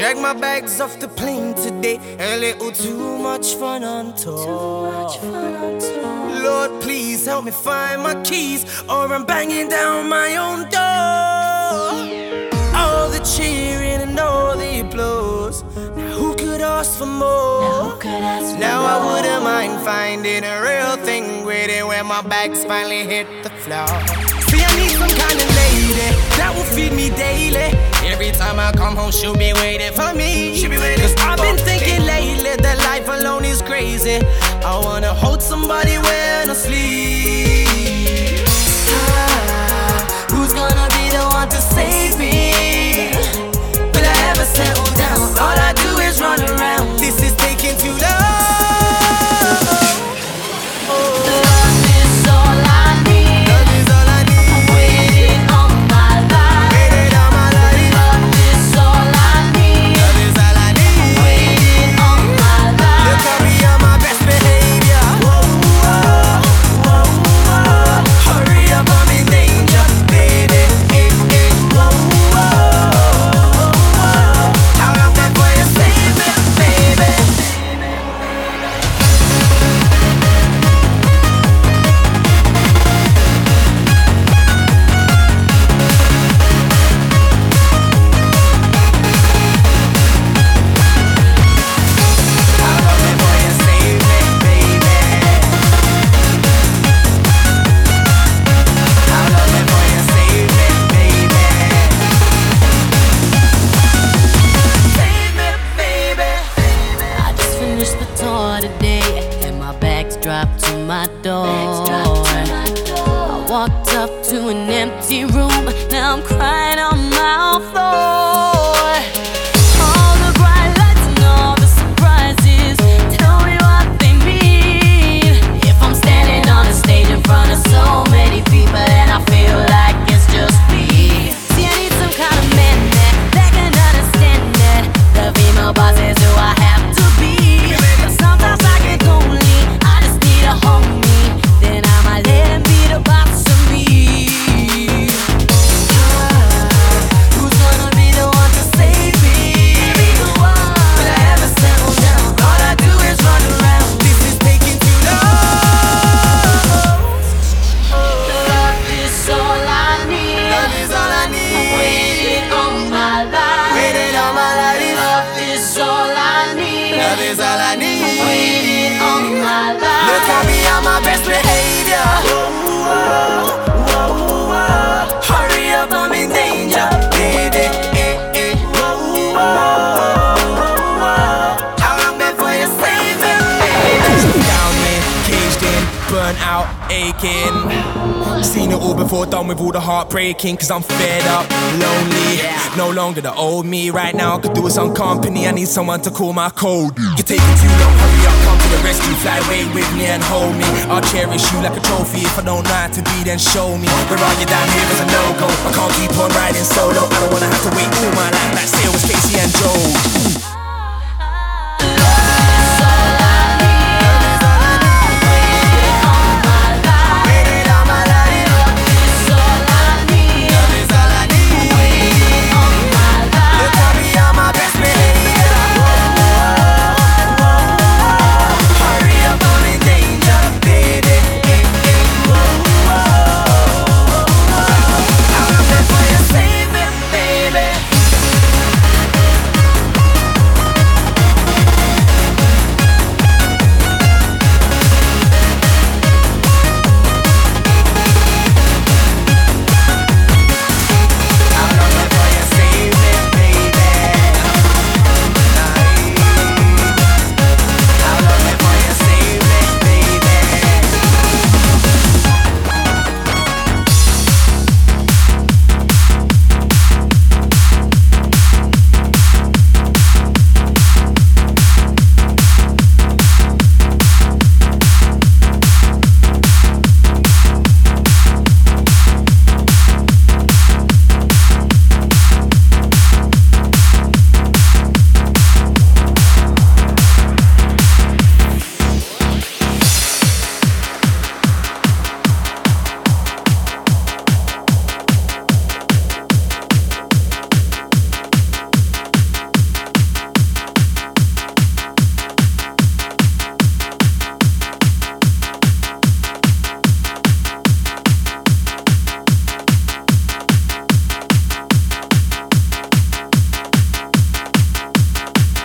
Drag my bags off the plane today. A little too much fun on tour. Lord, please help me find my keys, or I'm banging down my own door. All the cheering and all the applause. Now who could ask for more? Now I wouldn't mind finding a real thing with it when my bags finally hit the floor. See, I need some kind of lady that will feed me daily. Every time I come home, she'll be waiting for me. Cause I've been thinking lately that life alone is crazy. I wanna hold somebody when I sleep. Who's gonna be the one to save me? Will I ever settle down? All I do is run around. This is taking too long. Dropped to my door. I walked up to an empty room. Now I'm crying on my floor. All the bright lights and all the surprises, tell me what they mean. If I'm standing on a stage in front of so many people and I feel like it's just me. See, I need some kind of man that can understand that the female boss is who I have to be. But sometimes I get lonely, to hold me, then I might let him be the boss of me. Who's gonna be the one to save me? Will I ever settle down? All I do is run around. This is taking too long. Love is all I need. Love is all I need. I've waited all my life. Waited all my life. Love is all I need. Love is all I need. I've waited all my life. Look at me on my best behavior. Hurry up, I'm in danger, baby. How long before you save me, baby? Down in, caged in, burnt out, aching. Seen it all before, done with all the heartbreaking. Cause I'm fed up, lonely, no longer the old me. Right now I could do with some company, I need someone to call my code. You're taking too long, hurry up, come to the rescue. Fly away with me and hold me. I'll cherish you like a trophy. If I don't know how to be, then show me. Where are you down here is a no-go. I can't keep on riding solo. I don't wanna have to wait all my life like Sale was Casey and Joe.